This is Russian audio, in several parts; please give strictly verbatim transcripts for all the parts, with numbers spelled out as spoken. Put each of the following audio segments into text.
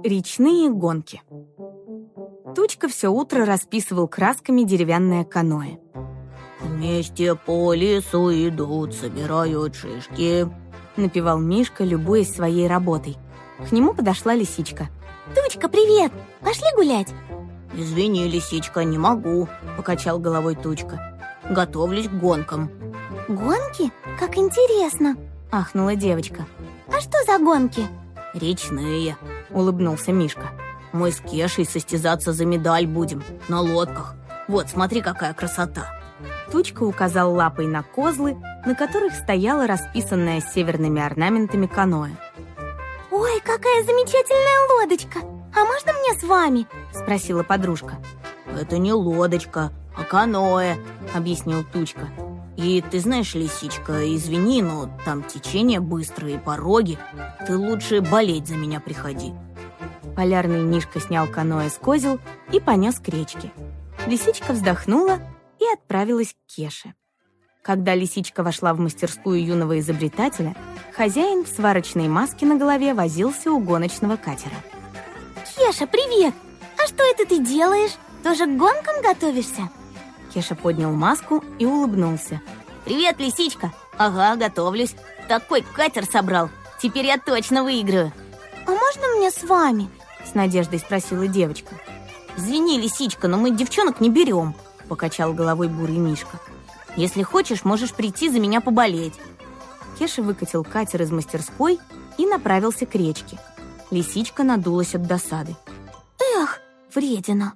Речные гонки. Тучка все утро расписывал красками деревянное каноэ. «Вместе по лесу идут, собирают шишки», — напевал Мишка, любуясь своей работой. К нему подошла лисичка. «Тучка, привет! Пошли гулять?» «Извини, лисичка, не могу», — покачал головой Тучка. «Готовлюсь к гонкам». «Гонки? Как интересно!» — ахнула девочка. «А что за гонки?» «Речные», — улыбнулся Мишка. «Мы с Кешей состязаться за медаль будем, на лодках. Вот, смотри, какая красота!» Тучка указал лапой на козлы, на которых стояла расписанная северными орнаментами каноэ. «Ой, какая замечательная лодочка! А можно мне с вами?» — спросила подружка. «Это не лодочка, а каноэ», — объяснил Тучка. «И ты знаешь, лисичка, извини, но там течение быстрое и пороги. Ты лучше болеть за меня приходи». Полярный Мишка снял каноэ с козел и понес к речке. Лисичка вздохнула и отправилась к Кеше. Когда лисичка вошла в мастерскую юного изобретателя, хозяин в сварочной маске на голове возился у гоночного катера. «Кеша, привет! А что это ты делаешь? Тоже к гонкам готовишься?» Кеша поднял маску и улыбнулся. «Привет, лисичка! Ага, готовлюсь. Такой катер собрал. Теперь я точно выиграю». «А можно мне с вами?» — с надеждой спросила девочка. «Извини, лисичка, но мы девчонок не берем», — покачал головой бурый Мишка. «Если хочешь, можешь прийти за меня поболеть». Кеша выкатил катер из мастерской и направился к речке. Лисичка надулась от досады. «Эх, вредина!»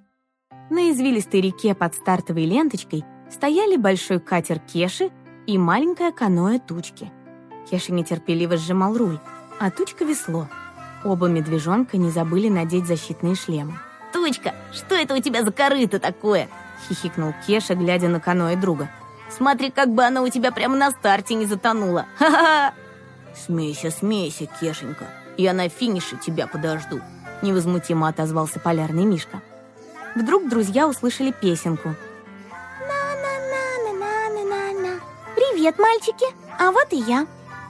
На извилистой реке под стартовой ленточкой стояли большой катер Кеши и маленькая каноэ Тучки. Кеша нетерпеливо сжимал руль, а Тучка — весло. Оба медвежонка не забыли надеть защитные шлемы. «Тучка, что это у тебя за корыто такое?» — хихикнул Кеша, глядя на каноэ друга. «Смотри, как бы оно у тебя прямо на старте не затонуло! Ха-ха!» «Смейся, смейся, Кешенька, я на финише тебя подожду», — невозмутимо отозвался полярный Мишка. Вдруг друзья услышали песенку. «На-на-на-на-на-на-на. Привет, мальчики, а вот и я».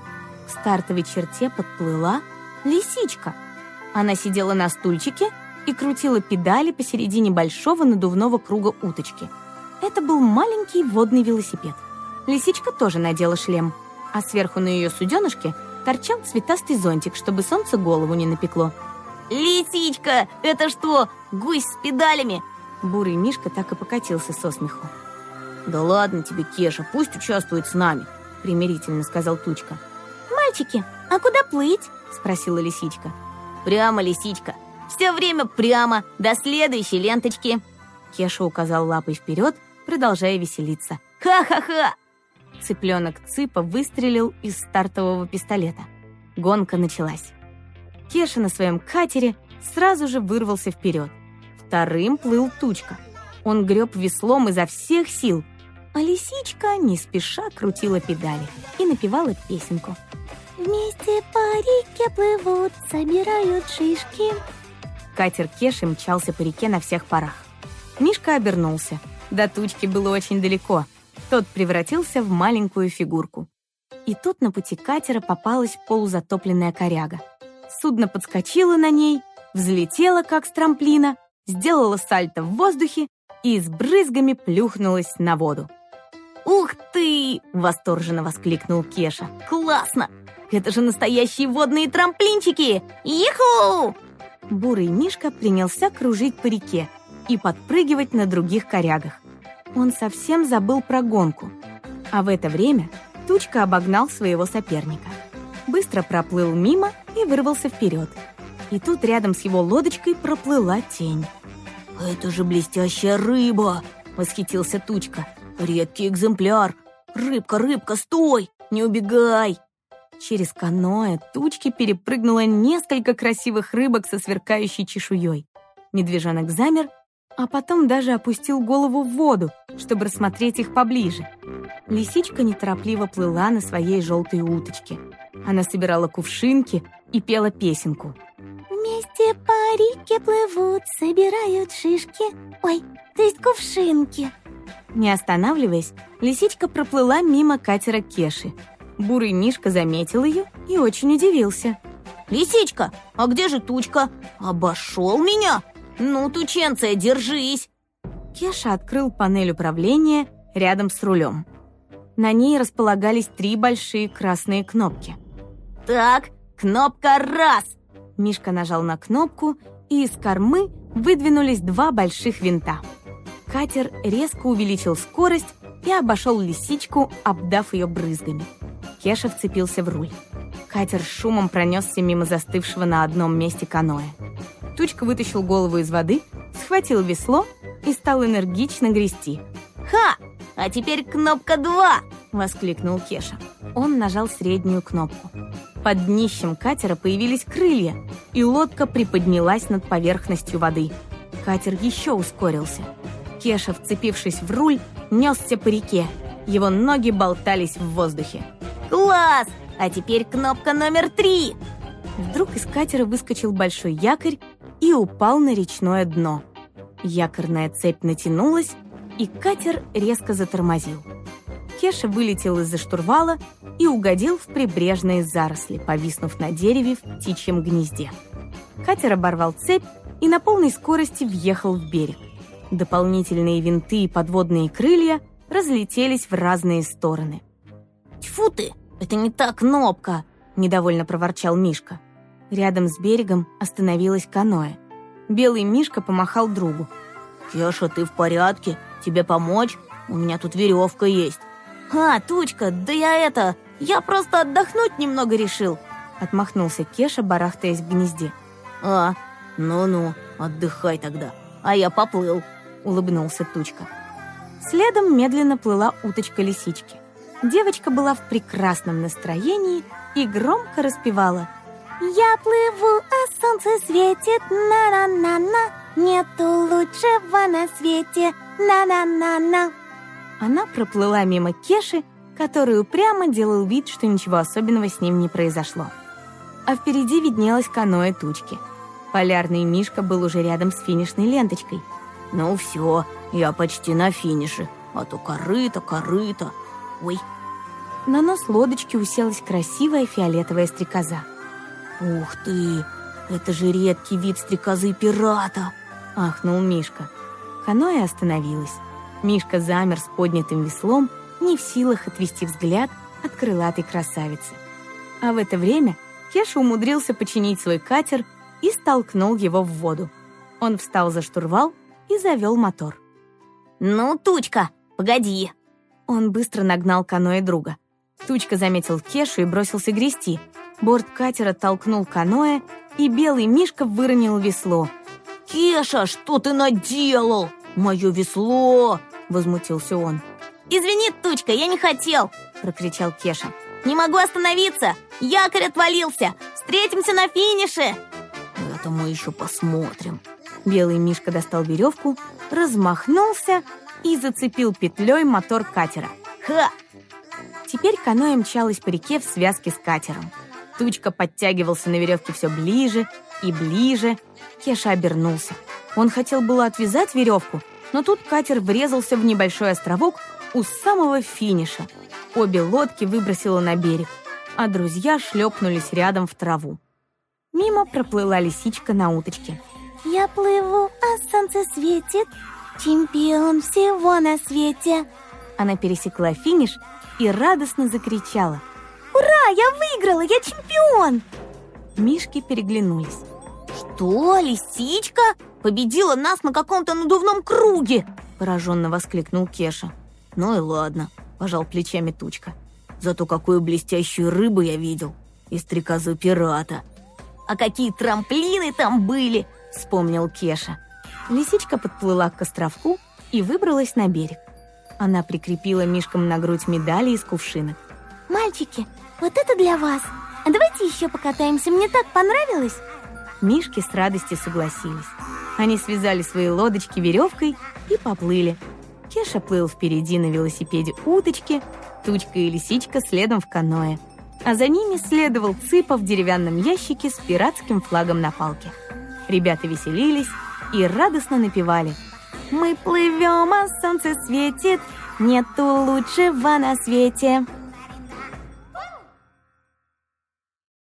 К стартовой черте подплыла лисичка. Она сидела на стульчике и крутила педали посередине большого надувного круга уточки. Это был маленький водный велосипед. Лисичка тоже надела шлем, а сверху на ее суденышке торчал цветастый зонтик, чтобы солнце голову не напекло. «Лисичка, это что, гусь с педалями?» Бурый Мишка так и покатился со смеху. «Да ладно тебе, Кеша, пусть участвует с нами», — примирительно сказал Тучка. «Мальчики, а куда плыть?» — спросила лисичка. «Прямо, лисичка, все время прямо, до следующей ленточки». Кеша указал лапой вперед, продолжая веселиться. «Ха-ха-ха!» Цыпленок Цыпа выстрелил из стартового пистолета. Гонка началась. Кеша на своем катере сразу же вырвался вперед. Вторым плыл Тучка. Он греб веслом изо всех сил, а лисичка не спеша крутила педали и напевала песенку. «Вместе по реке плывут, собирают шишки». Катер Кеши мчался по реке на всех парах. Мишка обернулся. До Тучки было очень далеко. Тот превратился в маленькую фигурку. И тут на пути катера попалась полузатопленная коряга. Судно подскочило на ней, взлетело, как с трамплина, сделало сальто в воздухе и с брызгами плюхнулось на воду. «Ух ты!» — восторженно воскликнул Кеша. «Классно! Это же настоящие водные трамплинчики! Иху!» Бурый Мишка принялся кружить по реке и подпрыгивать на других корягах. Он совсем забыл про гонку. А в это время Тучка обогнал своего соперника. Быстро проплыл мимо и вырвался вперед. И тут рядом с его лодочкой проплыла тень. «Это же блестящая рыба!» — восхитился Тучка. «Редкий экземпляр! Рыбка, рыбка, стой! Не убегай!» Через каноэ Тучки перепрыгнуло несколько красивых рыбок со сверкающей чешуей. Медвежонок замер, а потом даже опустил голову в воду, чтобы рассмотреть их поближе. Лисичка неторопливо плыла на своей желтой уточке. Она собирала кувшинки и пела песенку. «Вместе по реке плывут, собирают шишки». Ой, то есть кувшинки. Не останавливаясь, лисичка проплыла мимо катера Кеши. Бурый Мишка заметил ее и очень удивился. Лисичка, а где же Тучка? Обошел меня? Ну, Тученция, держись!» Кеша открыл панель управления рядом с рулем. На ней располагались три большие красные кнопки. «Так, кнопка раз!» Мишка нажал на кнопку, и из кормы выдвинулись два больших винта. Катер резко увеличил скорость и обошел лисичку, обдав ее брызгами. Кеша вцепился в руль. Катер с шумом пронесся мимо застывшего на одном месте каноэ. Тучка вытащил голову из воды, схватил весло и стал энергично грести. «Ха! А теперь кнопка два!» — воскликнул Кеша. Он нажал среднюю кнопку. Под днищем катера появились крылья, и лодка приподнялась над поверхностью воды. Катер еще ускорился. Кеша, вцепившись в руль, несся по реке. Его ноги болтались в воздухе. «Класс! А теперь кнопка номер три!» Вдруг из катера выскочил большой якорь и упал на речное дно. Якорная цепь натянулась, и катер резко затормозил. Кеша вылетел из-за штурвала и угодил в прибрежные заросли, повиснув на дереве в птичьем гнезде. Катер оборвал цепь и на полной скорости въехал в берег. Дополнительные винты и подводные крылья разлетелись в разные стороны. «Тьфу ты! Это не та кнопка!» — недовольно проворчал Мишка. Рядом с берегом остановилась каноэ. Белый Мишка помахал другу. «Кеша, ты в порядке? Тебе помочь? У меня тут веревка есть». «А, Тучка, да я это... Я просто отдохнуть немного решил», — отмахнулся Кеша, барахтаясь в гнезде. «А, ну-ну, отдыхай тогда, а я поплыл», — улыбнулся Тучка. Следом медленно плыла уточка лисички. Девочка была в прекрасном настроении и громко распевала: «Я плыву, а солнце светит, на-на-на-на, нету лучшего на свете, на-на-на-на». Она проплыла мимо Кеши, который упрямо делал вид, что ничего особенного с ним не произошло. А впереди виднелась каноэ Тучки. Полярный Мишка был уже рядом с финишной ленточкой. «Ну все, я почти на финише, а то корыто, корыто. Ой!» На нос лодочки уселась красивая фиолетовая стрекоза. «Ух ты! Это же редкий вид стрекозы-пирата!» — ахнул Мишка. Каноэ остановилась. Мишка замер с поднятым веслом, не в силах отвести взгляд от крылатой красавицы. А в это время Кеша умудрился починить свой катер и столкнул его в воду. Он встал за штурвал и завел мотор. «Ну, Тучка, погоди!» Он быстро нагнал каноэ друга. Тучка заметил Кешу и бросился грести. Борт катера толкнул каноэ, и белый Мишка выронил весло. «Кеша, что ты наделал? Мое весло!» — возмутился он. «Извини, Тучка, я не хотел!» — прокричал Кеша. «Не могу остановиться! Якорь отвалился! Встретимся на финише!» «Это мы еще посмотрим!» Белый Мишка достал веревку, размахнулся и зацепил петлей мотор катера. «Ха!» Теперь каноэ мчалось по реке в связке с катером. Тучка подтягивался на веревке все ближе и ближе. Кеша обернулся. Он хотел было отвязать веревку, но тут катер врезался в небольшой островок у самого финиша. Обе лодки выбросило на берег, а друзья шлепнулись рядом в траву. Мимо проплыла лисичка на уточке. «Я плыву, а солнце светит, чемпион всего на свете». Она пересекла финиш и радостно закричала: «Ура, я выиграла, я чемпион!» Мишки переглянулись. «Что, лисичка победила нас на каком-то надувном круге?» — пораженно воскликнул Кеша. «Ну и ладно», — пожал плечами Тучка. «Зато какую блестящую рыбу я видел! И стрекозу пирата!» «А какие трамплины там были!» — вспомнил Кеша. Лисичка подплыла к островку и выбралась на берег. Она прикрепила Мишкам на грудь медали из кувшинок. «Мальчики, вот это для вас! А давайте еще покатаемся, мне так понравилось!» Мишки с радостью согласились. Они связали свои лодочки веревкой и поплыли. Кеша плыл впереди на велосипеде уточки, Тучка и Лисичка следом в каноэ. А за ними следовал Цыпа в деревянном ящике с пиратским флагом на палке. Ребята веселились и радостно напевали: «Мы плывем, а солнце светит, нету лучшего на свете».